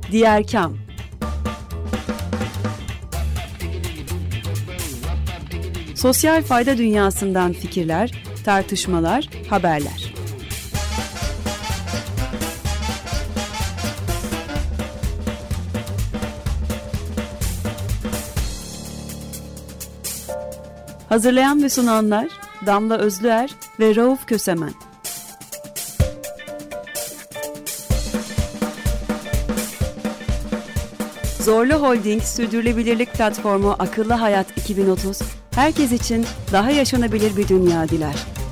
Diğer Kam. Sosyal fayda dünyasından fikirler, tartışmalar, haberler. Hazırlayan ve sunanlar Damla Özlüer ve Rauf Kösemen. Zorlu Holding Sürdürülebilirlik Platformu Akıllı Hayat 2030, herkes için daha yaşanabilir bir dünya diler.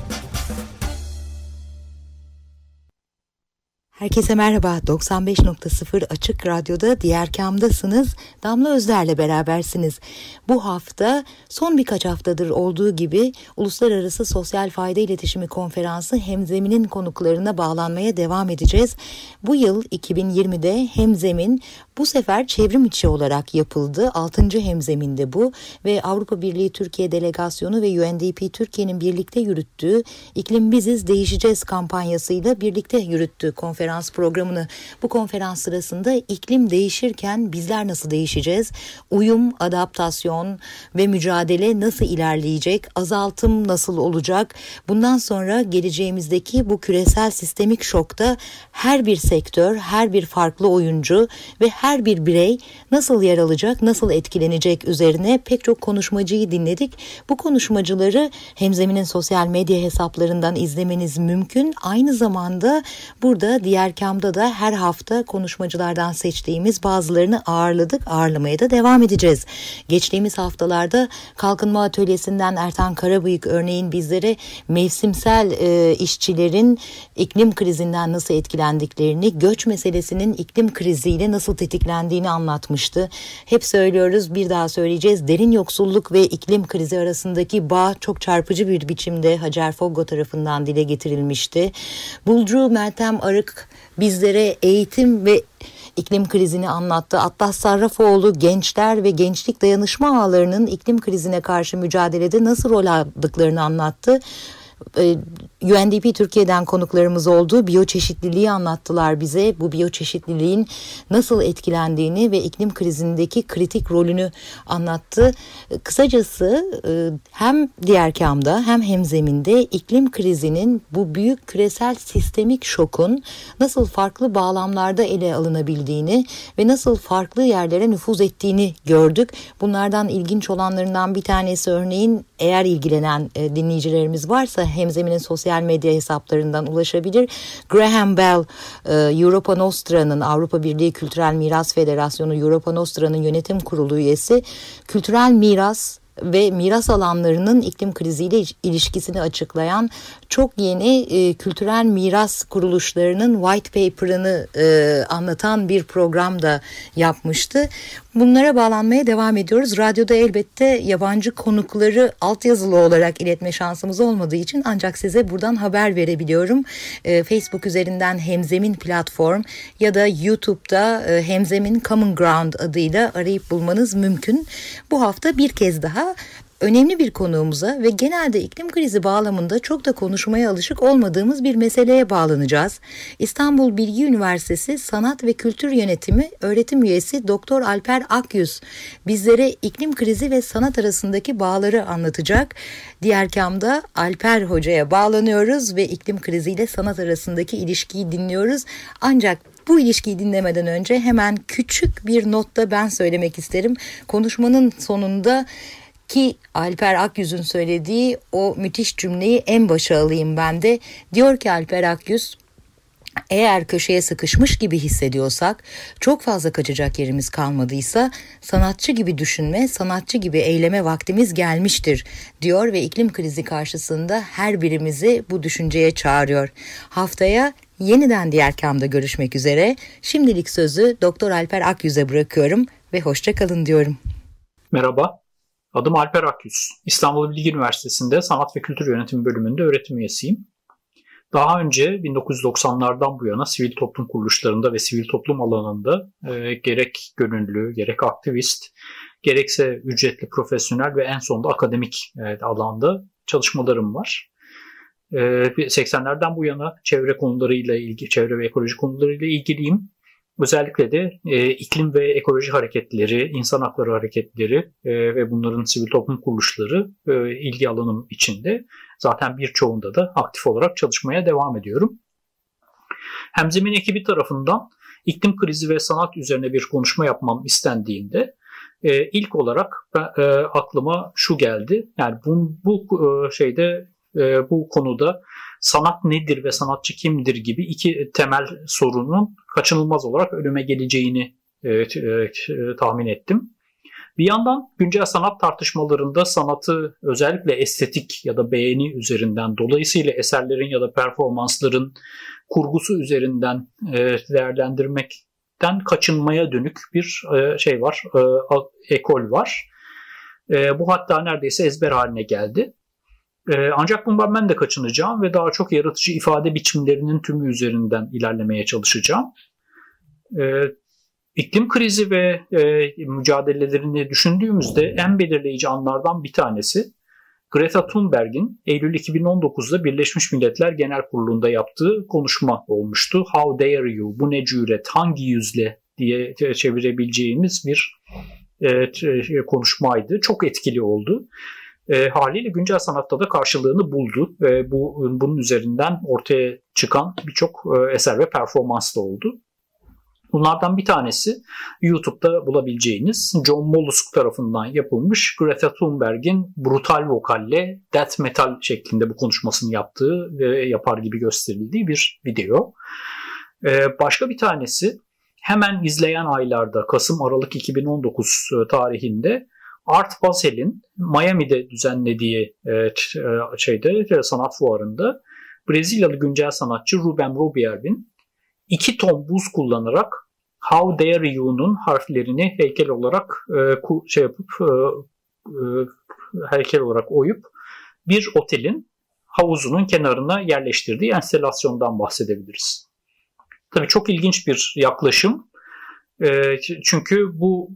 Herkese merhaba. 95.0 Açık Radyo'da Diğer Kam'dasınız. Damla Özler'le berabersiniz. Bu hafta son birkaç haftadır olduğu gibi Uluslararası Sosyal Fayda İletişimi Konferansı Hemzemin'in konuklarına bağlanmaya devam edeceğiz. Bu yıl 2020'de Hemzemin bu sefer çevrim içi olarak yapıldı. 6. Hemzemin'de bu ve Avrupa Birliği Türkiye Delegasyonu ve UNDP Türkiye'nin birlikte yürüttüğü İklim Biziz Değişeceğiz kampanyasıyla birlikte yürüttüğü konferans programını. Bu konferans sırasında iklim değişirken bizler nasıl değişeceğiz? Uyum, adaptasyon ve mücadele nasıl ilerleyecek? Azaltım nasıl olacak? Bundan sonra geleceğimizdeki bu küresel sistemik şokta her bir sektör, her bir farklı oyuncu ve her bir birey nasıl yer alacak, nasıl etkilenecek üzerine pek çok konuşmacıyı dinledik. Bu konuşmacıları Hemzemin'in sosyal medya hesaplarından izlemeniz mümkün. Aynı zamanda burada Diğer Kam'da da her hafta konuşmacılardan seçtiğimiz bazılarını ağırladık. Ağırlamaya da devam edeceğiz. Geçtiğimiz haftalarda Kalkınma Atölyesi'nden Ertan Karabıyık örneğin bizlere mevsimsel işçilerin iklim krizinden nasıl etkilendiklerini, göç meselesinin iklim kriziyle nasıl tetiklendiğini anlatmıştı. Hep söylüyoruz, bir daha söyleyeceğiz. Derin yoksulluk ve iklim krizi arasındaki bağ çok çarpıcı bir biçimde Hacer Foggo tarafından dile getirilmişti. Bulcu Meltem Arık bizlere eğitim ve iklim krizini anlattı. Atlas Sarrafoğlu gençler ve gençlik dayanışma ağlarının iklim krizine karşı mücadelede nasıl rol aldıklarını anlattı. UNDP Türkiye'den konuklarımız oldu. Biyoçeşitliliği anlattılar bize. Bu biyoçeşitliliğin nasıl etkilendiğini ve iklim krizindeki kritik rolünü anlattı. Kısacası hem Diğer Kam'da hem Hemzemin'de iklim krizinin bu büyük küresel sistemik şokun nasıl farklı bağlamlarda ele alınabildiğini ve nasıl farklı yerlere nüfuz ettiğini gördük. Bunlardan ilginç olanlarından bir tanesi örneğin, eğer ilgilenen dinleyicilerimiz varsa Hemzemin'in sosyal medya hesaplarından ulaşabilir. Graham Bell, Europa Nostra'nın, Avrupa Birliği Kültürel Miras Federasyonu Europa Nostra'nın yönetim kurulu üyesi, kültürel miras ve miras alanlarının iklim kriziyle ilişkisini açıklayan çok yeni kültürel miras kuruluşlarının white paper'ını anlatan bir program da yapmıştı. Bunlara bağlanmaya devam ediyoruz. Radyoda elbette yabancı konukları altyazılı olarak iletme şansımız olmadığı için ancak size buradan haber verebiliyorum. Facebook üzerinden Hemzemin platform ya da YouTube'da Hemzemin Common Ground adıyla arayıp bulmanız mümkün. Bu hafta bir kez daha önemli bir konuğumuza ve genelde iklim krizi bağlamında çok da konuşmaya alışık olmadığımız bir meseleye bağlanacağız. İstanbul Bilgi Üniversitesi Sanat ve Kültür Yönetimi öğretim üyesi Doktor Alper Akyüz bizlere iklim krizi ve sanat arasındaki bağları anlatacak. Diğer Kam'da Alper Hoca'ya bağlanıyoruz ve iklim kriziyle sanat arasındaki ilişkiyi dinliyoruz. Ancak bu ilişkiyi dinlemeden önce hemen küçük bir notta ben söylemek isterim. Konuşmanın sonunda ki Alper Akyüz'ün söylediği o müthiş cümleyi en başa alayım ben de. Diyor ki Alper Akyüz, eğer köşeye sıkışmış gibi hissediyorsak, çok fazla kaçacak yerimiz kalmadıysa sanatçı gibi düşünme, sanatçı gibi eyleme vaktimiz gelmiştir diyor ve iklim krizi karşısında her birimizi bu düşünceye çağırıyor. Haftaya yeniden Diğer Kam'da görüşmek üzere. Şimdilik sözü Doktor Alper Akyüz'e bırakıyorum ve hoşça kalın diyorum. Merhaba. Adım Alper Akyüz. İstanbul Bilgi Üniversitesi'nde Sanat ve Kültür Yönetimi bölümünde öğretim üyesiyim. Daha önce 1990'lardan bu yana sivil toplum kuruluşlarında ve sivil toplum alanında gerek gönüllü, gerek aktivist, gerekse ücretli profesyonel ve en sonunda akademik alanda çalışmalarım var. 80'lerden bu yana çevre konularıyla ilgili, çevre ve ekoloji konularıyla ilgiliyim. özellikle de iklim ve ekoloji hareketleri, insan hakları hareketleri ve bunların sivil toplum kuruluşları ilgi alanım içinde. Zaten birçoğunda da aktif olarak çalışmaya devam ediyorum. Hemzemin ekibi tarafından iklim krizi ve sanat üzerine bir konuşma yapmam istendiğinde ilk olarak aklıma şu geldi. Yani bu konuda sanat nedir ve sanatçı kimdir gibi iki temel sorunun kaçınılmaz olarak önüme geleceğini tahmin ettim. Bir yandan güncel sanat tartışmalarında sanatı özellikle estetik ya da beğeni üzerinden, dolayısıyla eserlerin ya da performansların kurgusu üzerinden değerlendirmekten kaçınmaya dönük bir var, ekol var. Bu hatta neredeyse ezber haline geldi. Ancak bundan ben de kaçınacağım ve daha çok yaratıcı ifade biçimlerinin tümü üzerinden ilerlemeye çalışacağım. İklim krizi ve mücadelelerini düşündüğümüzde en belirleyici anlardan bir tanesi Greta Thunberg'in Eylül 2019'da Birleşmiş Milletler Genel Kurulu'nda yaptığı konuşma olmuştu. How dare you, bu ne cüret, hangi yüzle diye çevirebileceğimiz bir konuşmaydı. Çok etkili oldu. Haliyle güncel sanatta da karşılığını buldu ve bunun üzerinden ortaya çıkan birçok eser ve performans da oldu. Bunlardan bir tanesi YouTube'da bulabileceğiniz John Mollusk tarafından yapılmış Greta Thunberg'in brutal vokalle death metal şeklinde bu konuşmasını yaptığı ve yapar gibi gösterildiği bir video. Başka bir tanesi hemen izleyen aylarda Kasım-Aralık 2019 tarihinde Art Basel'in Miami'de düzenlediği sanat fuarında Brezilyalı güncel sanatçı Rubem Robier'in 2 ton buz kullanarak How Dare You'nun harflerini heykel olarak oyup bir otelin havuzunun kenarına yerleştirdiği enstalasyondan bahsedebiliriz. Tabii çok ilginç bir yaklaşım. Çünkü bu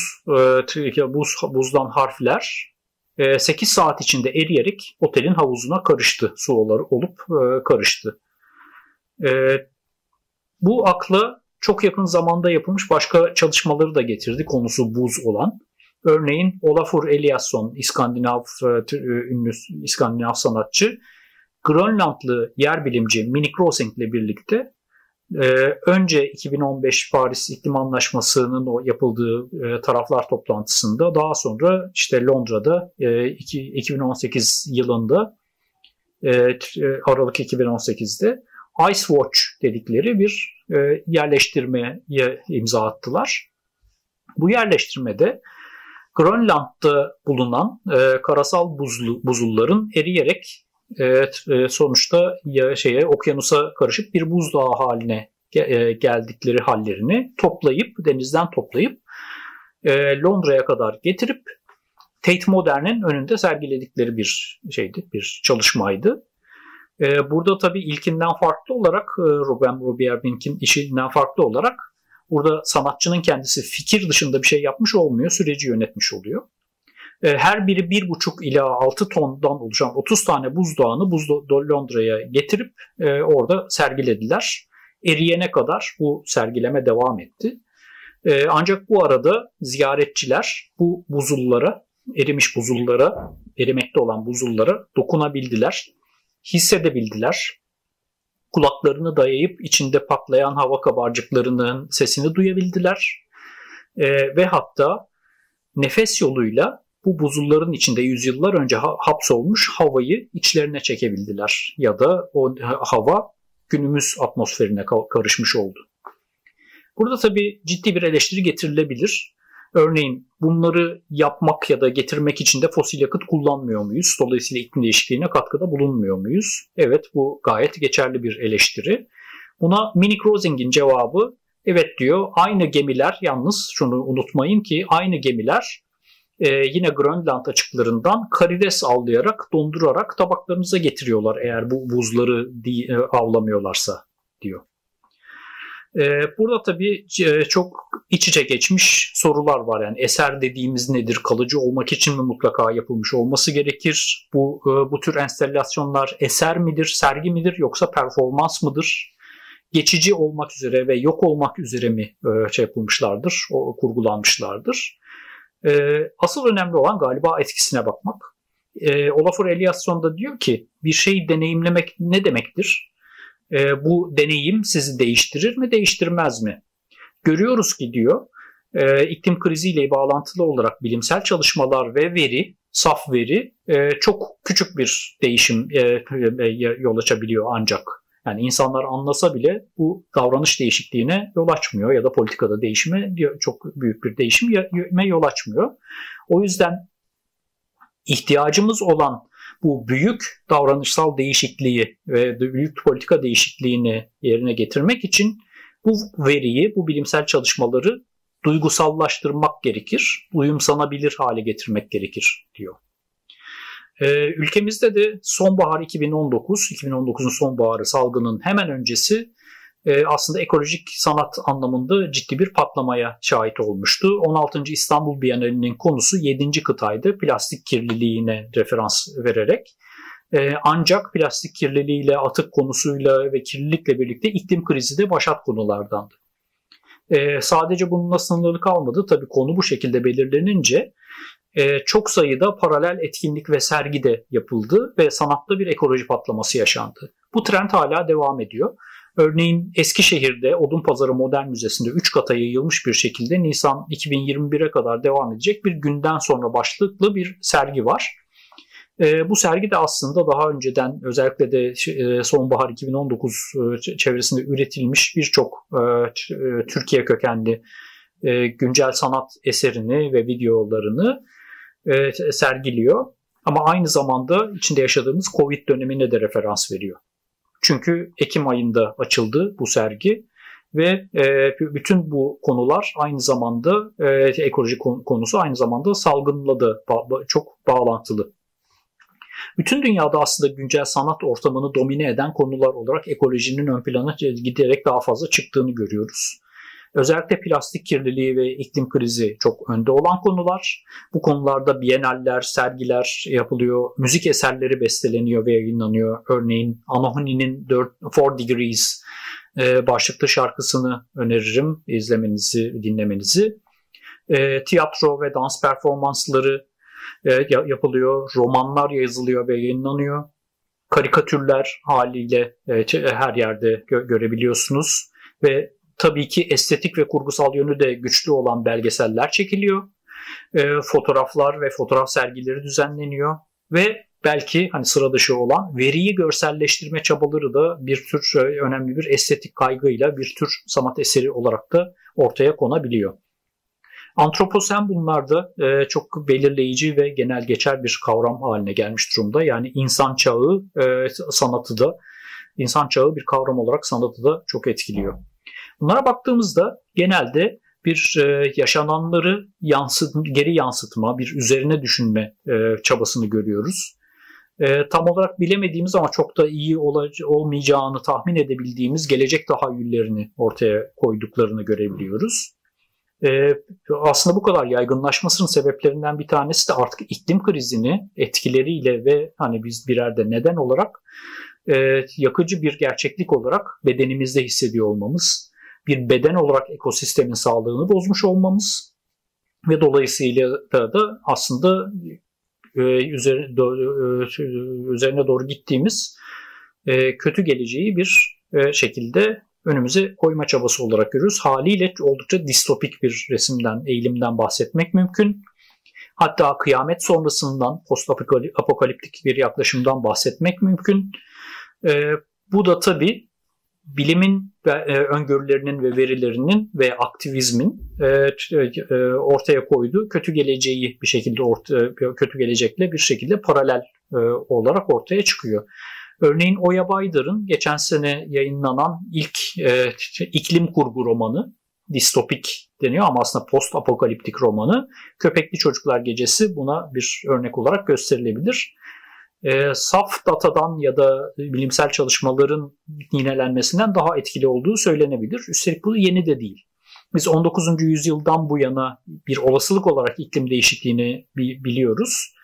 buzdan harfler 8 saat içinde eriyerek otelin havuzuna karıştı. Su olup karıştı. Bu akla çok yakın zamanda yapılmış başka çalışmaları da getirdi, konusu buz olan. Örneğin Olafur Eliasson, ünlü İskandinav sanatçı, Grönlandlı yer bilimci Minik Rosing ile birlikte önce 2015 Paris İklim Anlaşması'nın o yapıldığı taraflar toplantısında, daha sonra işte Londra'da 2018 yılında Aralık 2018'de Ice Watch dedikleri bir yerleştirmeye imza attılar. Bu yerleştirmede Grönland'da bulunan karasal buzulların eriyerek sonuçta okyanusa karışıp bir buzdağı haline geldikleri hallerini denizden toplayıp Londra'ya kadar getirip Tate Modern'in önünde sergiledikleri bir çalışmaydı. Burada tabii ilkinden farklı olarak, Rubem Robier'in işinden farklı olarak burada sanatçının kendisi fikir dışında bir şey yapmış olmuyor, süreci yönetmiş oluyor. Her biri 1,5 ila 6 tondan oluşan 30 tane buzdağını Londra'ya getirip orada sergilediler. Eriyene kadar bu sergileme devam etti. Ancak bu arada ziyaretçiler bu erimekte olan buzullara dokunabildiler, hissedebildiler. Kulaklarını dayayıp içinde patlayan hava kabarcıklarının sesini duyabildiler. Ve hatta nefes yoluyla bu buzulların içinde yüzyıllar önce hapsolmuş havayı içlerine çekebildiler. Ya da o hava günümüz atmosferine karışmış oldu. Burada tabii ciddi bir eleştiri getirilebilir. Örneğin bunları yapmak ya da getirmek için de fosil yakıt kullanmıyor muyuz? Dolayısıyla iklim değişikliğine katkıda bulunmuyor muyuz? Evet, bu gayet geçerli bir eleştiri. Buna Minik Rosing'in cevabı evet diyor. Aynı gemiler, yalnız şunu unutmayın ki aynı gemiler yine Grönland açıklarından karides avlayarak, dondurarak tabaklarınıza getiriyorlar eğer bu buzları avlamıyorlarsa diyor. Burada tabii çok iç içe geçmiş sorular var. Yani eser dediğimiz nedir? Kalıcı olmak için mi mutlaka yapılmış olması gerekir? Bu tür enstalasyonlar eser midir, sergi midir yoksa performans mıdır? geçici olmak üzere ve yok olmak üzere mi yapılmışlardır, kurgulanmışlardır? Asıl önemli olan galiba etkisine bakmak. Olafur Eliasson da diyor ki bir şeyi deneyimlemek ne demektir? Bu deneyim sizi değiştirir mi, değiştirmez mi? Görüyoruz ki diyor, iklim kriziyle bağlantılı olarak bilimsel çalışmalar ve veri, saf veri çok küçük bir değişim yol açabiliyor ancak. Yani insanlar anlasa bile bu davranış değişikliğine yol açmıyor ya da politikada değişime çok büyük bir değişime yol açmıyor. O yüzden ihtiyacımız olan bu büyük davranışsal değişikliği ve büyük politika değişikliğini yerine getirmek için bu veriyi, bu bilimsel çalışmaları duygusallaştırmak gerekir, duyumsanabilir hale getirmek gerekir diyor. Ülkemizde de sonbahar 2019'un sonbaharı salgının hemen öncesi aslında ekolojik sanat anlamında ciddi bir patlamaya şahit olmuştu. 16. İstanbul Bienalinin konusu 7. kıtaydı, plastik kirliliğine referans vererek. Ancak plastik kirliliğiyle, atık konusuyla ve kirlilikle birlikte iklim krizi de başat konulardandı. Sadece bununla sınırlı kalmadı. Tabii konu bu şekilde belirlenince çok sayıda paralel etkinlik ve sergi de yapıldı ve sanatta bir ekoloji patlaması yaşandı. Bu trend hala devam ediyor. Örneğin Eskişehir'de Odunpazarı Modern Müzesi'nde 3 kata yayılmış bir şekilde Nisan 2021'e kadar devam edecek bir günden sonra başlıklı bir sergi var. Bu sergi de aslında daha önceden özellikle de sonbahar 2019 çevresinde üretilmiş birçok Türkiye kökenli güncel sanat eserini ve videolarını sergiliyor. Ama aynı zamanda içinde yaşadığımız Covid dönemine de referans veriyor. Çünkü Ekim ayında açıldı bu sergi ve bütün bu konular aynı zamanda ekoloji konusu aynı zamanda salgınla da çok bağlantılı. Bütün dünyada aslında güncel sanat ortamını domine eden konular olarak ekolojinin ön plana giderek daha fazla çıktığını görüyoruz. Özellikle plastik kirliliği ve iklim krizi çok önde olan konular. Bu konularda biyenaller, sergiler yapılıyor, müzik eserleri besteleniyor ve yayınlanıyor. Örneğin Anohani'nin 4 Degrees başlıklı şarkısını öneririm izlemenizi, dinlemenizi. Tiyatro ve dans performansları yapılıyor, romanlar yazılıyor ve yayınlanıyor. Karikatürler haliyle her yerde görebiliyorsunuz ve tabii ki estetik ve kurgusal yönü de güçlü olan belgeseller çekiliyor. Fotoğraflar ve fotoğraf sergileri düzenleniyor ve belki hani sıra dışı olan veriyi görselleştirme çabaları da bir tür önemli bir estetik kaygıyla bir tür sanat eseri olarak da ortaya konabiliyor. Antroposen bunlarda çok belirleyici ve genel geçer bir kavram haline gelmiş durumda. Yani insan çağı sanatı da, insan çağı bir kavram olarak sanatı da çok etkiliyor. Bunlara baktığımızda genelde bir yaşananları geri yansıtma, bir üzerine düşünme çabasını görüyoruz. Tam olarak bilemediğimiz ama çok da iyi olmayacağını tahmin edebildiğimiz gelecek tahayyüllerini ortaya koyduklarını görebiliyoruz. Aslında bu kadar yaygınlaşmasının sebeplerinden bir tanesi de artık iklim krizini etkileriyle ve hani biz birer de neden olarak yakıcı bir gerçeklik olarak bedenimizde hissediyor olmamız, bir beden olarak ekosistemin sağlığını bozmuş olmamız ve dolayısıyla da aslında üzerine doğru gittiğimiz kötü geleceği bir şekilde önümüze koyma çabası olarak görüyoruz. Haliyle oldukça distopik bir resimden, eğilimden bahsetmek mümkün. Hatta kıyamet sonrasından post-apokaliptik bir yaklaşımdan bahsetmek mümkün. Bu da tabii bilimin öngörülerinin ve verilerinin ve aktivizmin ortaya koyduğu kötü geleceği bir şekilde kötü gelecekle bir şekilde paralel olarak ortaya çıkıyor. Örneğin Oya Baydar'ın geçen sene yayınlanan ilk iklim kurgu romanı, distopik deniyor ama aslında post-apokaliptik romanı Köpekli Çocuklar Gecesi buna bir örnek olarak gösterilebilir. Saf datadan ya da bilimsel çalışmaların yinelenmesinden daha etkili olduğu söylenebilir. Üstelik bu yeni de değil. Biz 19. yüzyıldan bu yana bir olasılık olarak iklim değişikliğini biliyoruz.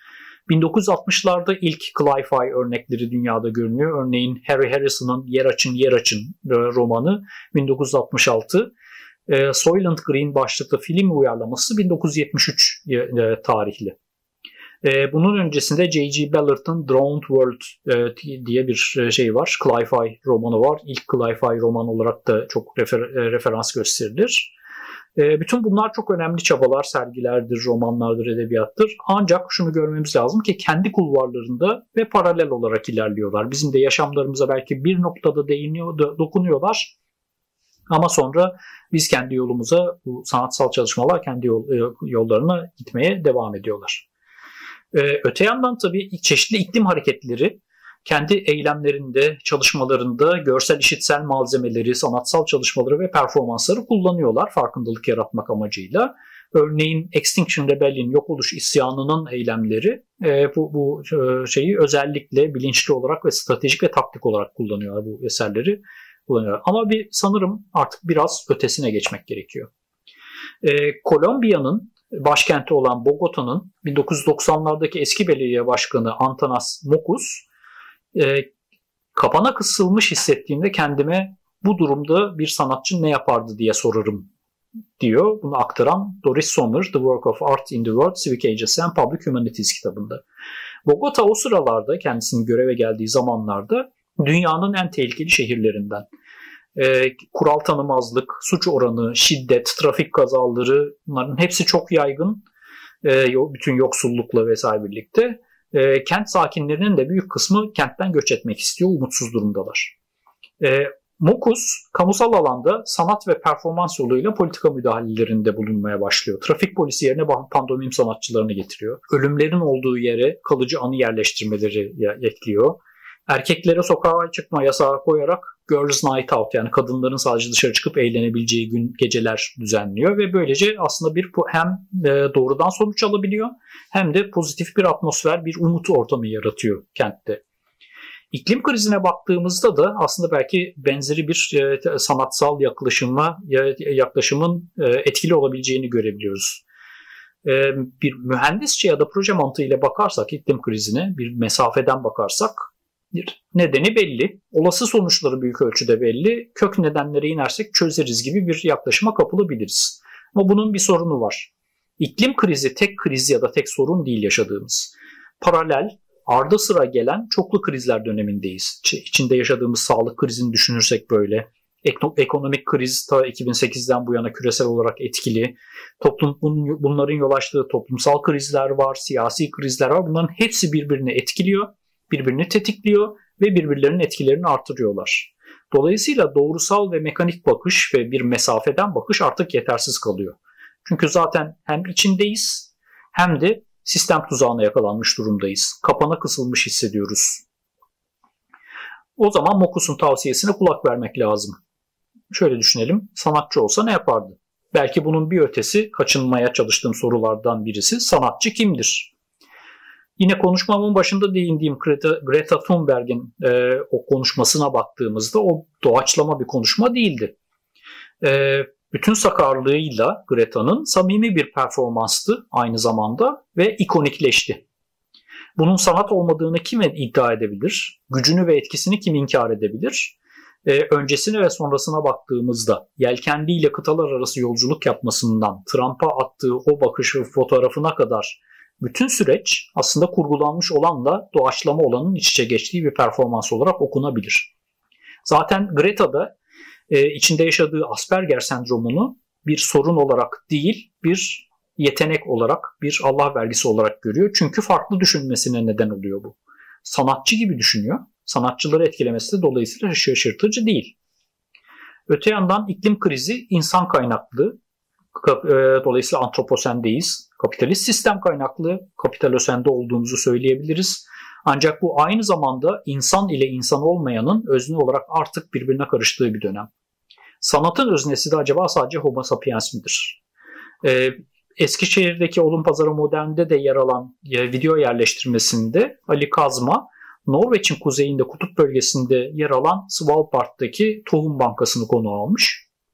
1960'larda ilk Cli-Fi örnekleri dünyada görünüyor. Örneğin Harry Harrison'ın Yer Açın Yer Açın romanı 1966. Soylent Green başlıklı film uyarlaması 1973 tarihli. Bunun öncesinde J.G. Ballard'ın Drowned World diye bir şey var. Cli-Fi romanı var. İlk Cli-Fi roman olarak da çok referans gösterilir. Bütün bunlar çok önemli çabalar, sergilerdir, romanlardır, edebiyattır. Ancak şunu görmemiz lazım ki kendi kulvarlarında ve paralel olarak ilerliyorlar. Bizim de yaşamlarımıza belki bir noktada dokunuyorlar. Ama sonra biz kendi yolumuza, bu sanatsal çalışmalar kendi yollarına gitmeye devam ediyorlar. Öte yandan tabii çeşitli iklim hareketleri kendi eylemlerinde, çalışmalarında görsel işitsel malzemeleri, sanatsal çalışmaları ve performansları kullanıyorlar farkındalık yaratmak amacıyla. Örneğin Extinction Rebellion, yok oluş isyanının eylemleri bu şeyi özellikle bilinçli olarak ve stratejik ve taktik olarak kullanıyorlar, bu eserleri kullanıyorlar. Ama sanırım artık biraz ötesine geçmek gerekiyor. Kolombiya'nın başkenti olan Bogota'nın 1990'lardaki eski belediye başkanı Antanas Mockus, kapana kısılmış hissettiğimde kendime bu durumda bir sanatçı ne yapardı diye sorarım diyor. Bunu aktaran Doris Sommer, The Work of Art in the World, Civic Agency and Public Humanities kitabında. Bogota o sıralarda, kendisinin göreve geldiği zamanlarda dünyanın en tehlikeli şehirlerinden. Kural tanımazlık, suç oranı, şiddet, trafik kazaları, bunların hepsi çok yaygın. Bütün yoksullukla vesaire birlikte. Kent sakinlerinin de büyük kısmı kentten göç etmek istiyor, umutsuz durumdalar. Mockus, kamusal alanda sanat ve performans yoluyla politika müdahalelerinde bulunmaya başlıyor. Trafik polisi yerine pandomim sanatçılarını getiriyor. Ölümlerin olduğu yere kalıcı anı yerleştirmeleri ekliyor. Erkeklere sokağa çıkma yasağı koyarak Girls Night Out, yani kadınların sadece dışarı çıkıp eğlenebileceği geceler düzenliyor ve böylece aslında hem doğrudan sonuç alabiliyor hem de pozitif bir atmosfer, bir umut ortamı yaratıyor kentte. İklim krizine baktığımızda da aslında belki benzeri bir sanatsal yaklaşımın etkili olabileceğini görebiliyoruz. Bir mühendisçe ya da proje mantığıyla bakarsak iklim krizine, bir mesafeden bakarsak nedeni belli, olası sonuçları büyük ölçüde belli, kök nedenlere inersek çözeriz gibi bir yaklaşıma kapılabiliriz. Ama bunun bir sorunu var. İklim krizi tek kriz ya da tek sorun değil yaşadığımız. Paralel, ardı sıra gelen çoklu krizler dönemindeyiz. İçinde yaşadığımız sağlık krizini düşünürsek böyle. Ekonomik kriz ta 2008'den bu yana küresel olarak etkili. Bunların yol açtığı toplumsal krizler var, siyasi krizler var. Bunların hepsi birbirini etkiliyor, birbirini tetikliyor ve birbirlerinin etkilerini artırıyorlar. Dolayısıyla doğrusal ve mekanik bakış ve bir mesafeden bakış artık yetersiz kalıyor. Çünkü zaten hem içindeyiz hem de sistem tuzağına yakalanmış durumdayız. Kapana kısılmış hissediyoruz. O zaman Mockus'un tavsiyesine kulak vermek lazım. Şöyle düşünelim, sanatçı olsa ne yapardı? Belki bunun bir ötesi, kaçınmaya çalıştığım sorulardan birisi, sanatçı kimdir? Yine konuşmamın başında değindiğim Greta Thunberg'in o konuşmasına baktığımızda o doğaçlama bir konuşma değildi. Bütün sakarlığıyla Greta'nın samimi bir performanstı aynı zamanda ve ikonikleşti. Bunun sanat olmadığını kim iddia edebilir? Gücünü ve etkisini kim inkar edebilir? Öncesine ve sonrasına baktığımızda yelkenliyle kıtalar arası yolculuk yapmasından Trump'a attığı o bakışı fotoğrafına kadar bütün süreç aslında kurgulanmış olanla doğaçlama olanın iç içe geçtiği bir performans olarak okunabilir. Zaten Greta'da içinde yaşadığı Asperger sendromunu bir sorun olarak değil, bir yetenek olarak, bir Allah vergisi olarak görüyor. Çünkü farklı düşünmesine neden oluyor bu. Sanatçı gibi düşünüyor. Sanatçıları etkilemesi de dolayısıyla şaşırtıcı değil. Öte yandan iklim krizi insan kaynaklı. Dolayısıyla antroposendeyiz. Kapitalist sistem kaynaklı, kapitalosende olduğumuzu söyleyebiliriz. Ancak bu aynı zamanda insan ile insan olmayanın özne olarak artık birbirine karıştığı bir dönem. Sanatın öznesi de acaba sadece Homo sapiens midir? Eskişehir'deki Odunpazarı Modern'de de yer alan video yerleştirmesinde Ali Kazma, Norveç'in kuzeyinde kutup bölgesinde yer alan Svalbard'daki tohum bankasını konu almış.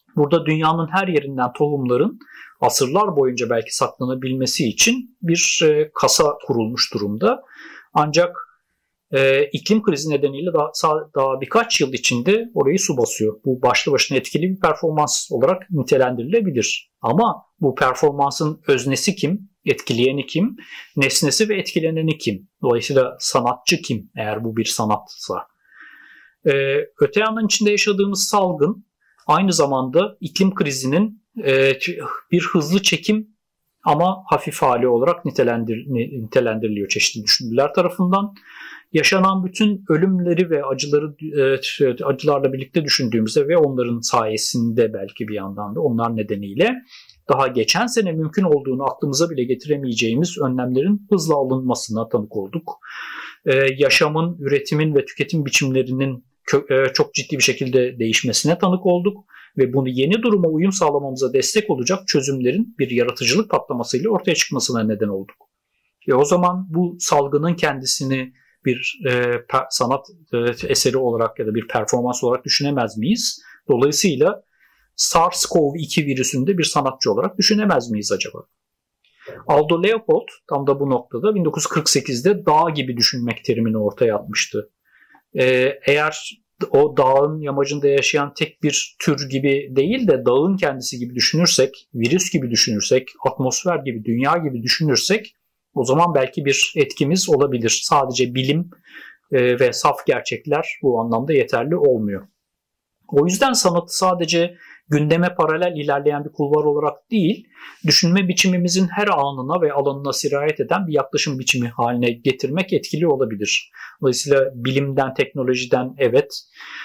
Burada dünyanın her yerinden tohumların asırlar boyunca belki saklanabilmesi için bir kasa kurulmuş durumda. Ancak iklim krizi nedeniyle daha birkaç yıl içinde orayı su basıyor. Bu başlı başına etkili bir performans olarak nitelendirilebilir. Ama bu performansın öznesi kim, etkileyeni kim, nesnesi ve etkileneni kim? Dolayısıyla sanatçı kim eğer bu bir sanatsa? Öte yandan içinde yaşadığımız salgın aynı zamanda iklim krizinin bir hızlı çekim ama hafif hali olarak nitelendiriliyor çeşitli düşünürler tarafından. Yaşanan bütün ölümleri ve acılarla birlikte düşündüğümüzde ve onların sayesinde belki bir yandan da onlar nedeniyle daha geçen sene mümkün olduğunu aklımıza bile getiremeyeceğimiz önlemlerin hızla alınmasına tanık olduk. Yaşamın, üretimin ve tüketim biçimlerinin çok ciddi bir şekilde değişmesine tanık olduk ve bunu yeni duruma uyum sağlamamıza destek olacak çözümlerin bir yaratıcılık patlamasıyla ortaya çıkmasına neden olduk. O zaman bu salgının kendisini bir sanat eseri olarak ya da bir performans olarak düşünemez miyiz? Dolayısıyla SARS-CoV-2 virüsünde bir sanatçı olarak düşünemez miyiz acaba? Aldo Leopold tam da bu noktada 1948'de dağ gibi düşünmek terimini ortaya atmıştı. Eğer o dağın yamacında yaşayan tek bir tür gibi değil de dağın kendisi gibi düşünürsek, virüs gibi düşünürsek, atmosfer gibi, dünya gibi düşünürsek o zaman belki bir etkimiz olabilir. Sadece bilim ve saf gerçekler bu anlamda yeterli olmuyor. O yüzden sanatı sadece gündeme paralel ilerleyen bir kulvar olarak değil, düşünme biçimimizin her anına ve alanına sirayet eden bir yaklaşım biçimi haline getirmek etkili olabilir. Dolayısıyla bilimden, teknolojiden evet,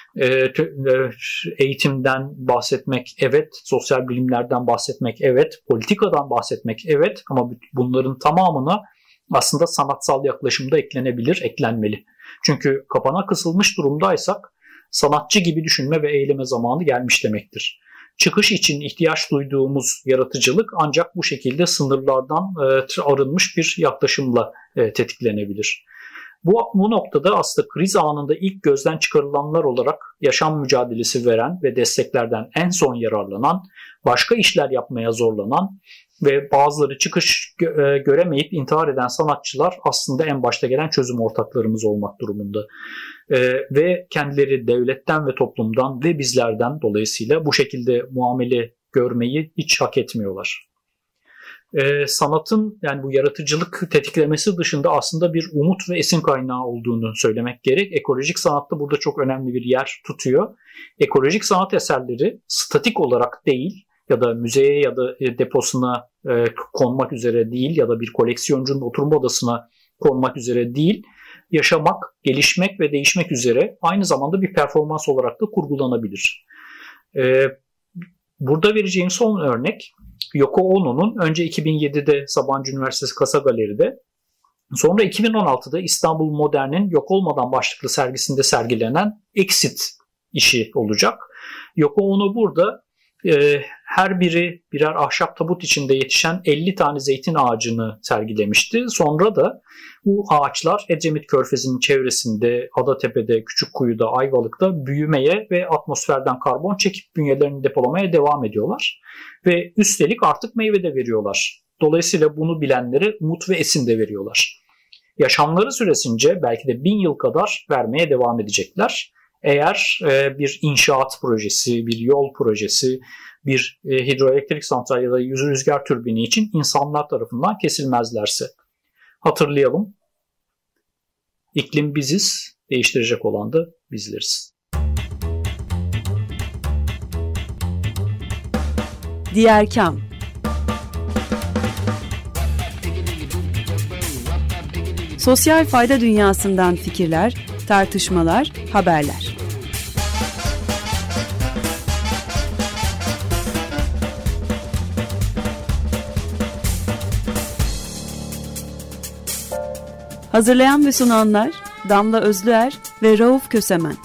eğitimden bahsetmek evet, sosyal bilimlerden bahsetmek evet, politikadan bahsetmek evet ama bunların tamamına aslında sanatsal yaklaşımda eklenmeli. Çünkü kapana kısılmış durumdaysak sanatçı gibi düşünme ve eyleme zamanı gelmiş demektir. Çıkış için ihtiyaç duyduğumuz yaratıcılık ancak bu şekilde sınırlardan arınmış bir yaklaşımla tetiklenebilir. Bu noktada aslında kriz anında ilk gözden çıkarılanlar olarak yaşam mücadelesi veren ve desteklerden en son yararlanan, başka işler yapmaya zorlanan ve bazıları çıkış göremeyip intihar eden sanatçılar aslında en başta gelen çözüm ortaklarımız olmak durumunda. Ve kendileri devletten ve toplumdan ve bizlerden dolayısıyla bu şekilde muamele görmeyi hiç hak etmiyorlar. Sanatın yani bu yaratıcılık tetiklemesi dışında aslında bir umut ve esin kaynağı olduğunu söylemek gerek. Ekolojik sanatta burada çok önemli bir yer tutuyor. Ekolojik sanat eserleri statik olarak değil ya da müzeye ya da deposuna konmak üzere değil ya da bir koleksiyoncunun oturma odasına konmak üzere değil, yaşamak, gelişmek ve değişmek üzere aynı zamanda bir performans olarak da kurgulanabilir. Burada vereceğim son örnek Yoko Ono'nun önce 2007'de Sabancı Üniversitesi Kasa Galeri'de, sonra 2016'da İstanbul Modern'in Yok Olmadan başlıklı sergisinde sergilenen Exit işi olacak. Yoko Ono burada her biri birer ahşap tabut içinde yetişen 50 tane zeytin ağacını sergilemişti. Sonra da bu ağaçlar Edremit Körfezi'nin çevresinde, Adatepe'de, Küçükkuyu'da, Ayvalık'ta büyümeye ve atmosferden karbon çekip bünyelerini depolamaya devam ediyorlar. Ve üstelik artık meyve de veriyorlar. Dolayısıyla bunu bilenlere umut ve esin de veriyorlar. Yaşamları süresince belki de 1000 yıl kadar vermeye devam edecekler. Eğer bir inşaat projesi, bir yol projesi, bir hidroelektrik santrali ya da rüzgar türbini için insanlar tarafından kesilmezlerse. Hatırlayalım, iklim biziz, değiştirecek olan da bizleriz. Diğer Kam. Sosyal fayda dünyasından fikirler, tartışmalar, haberler. Hazırlayan ve sunanlar Damla Özlüer ve Rauf Kösemen.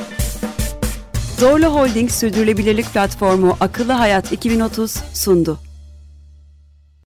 Zorlu Holding Sürdürülebilirlik Platformu Akıllı Hayat 2030 sundu.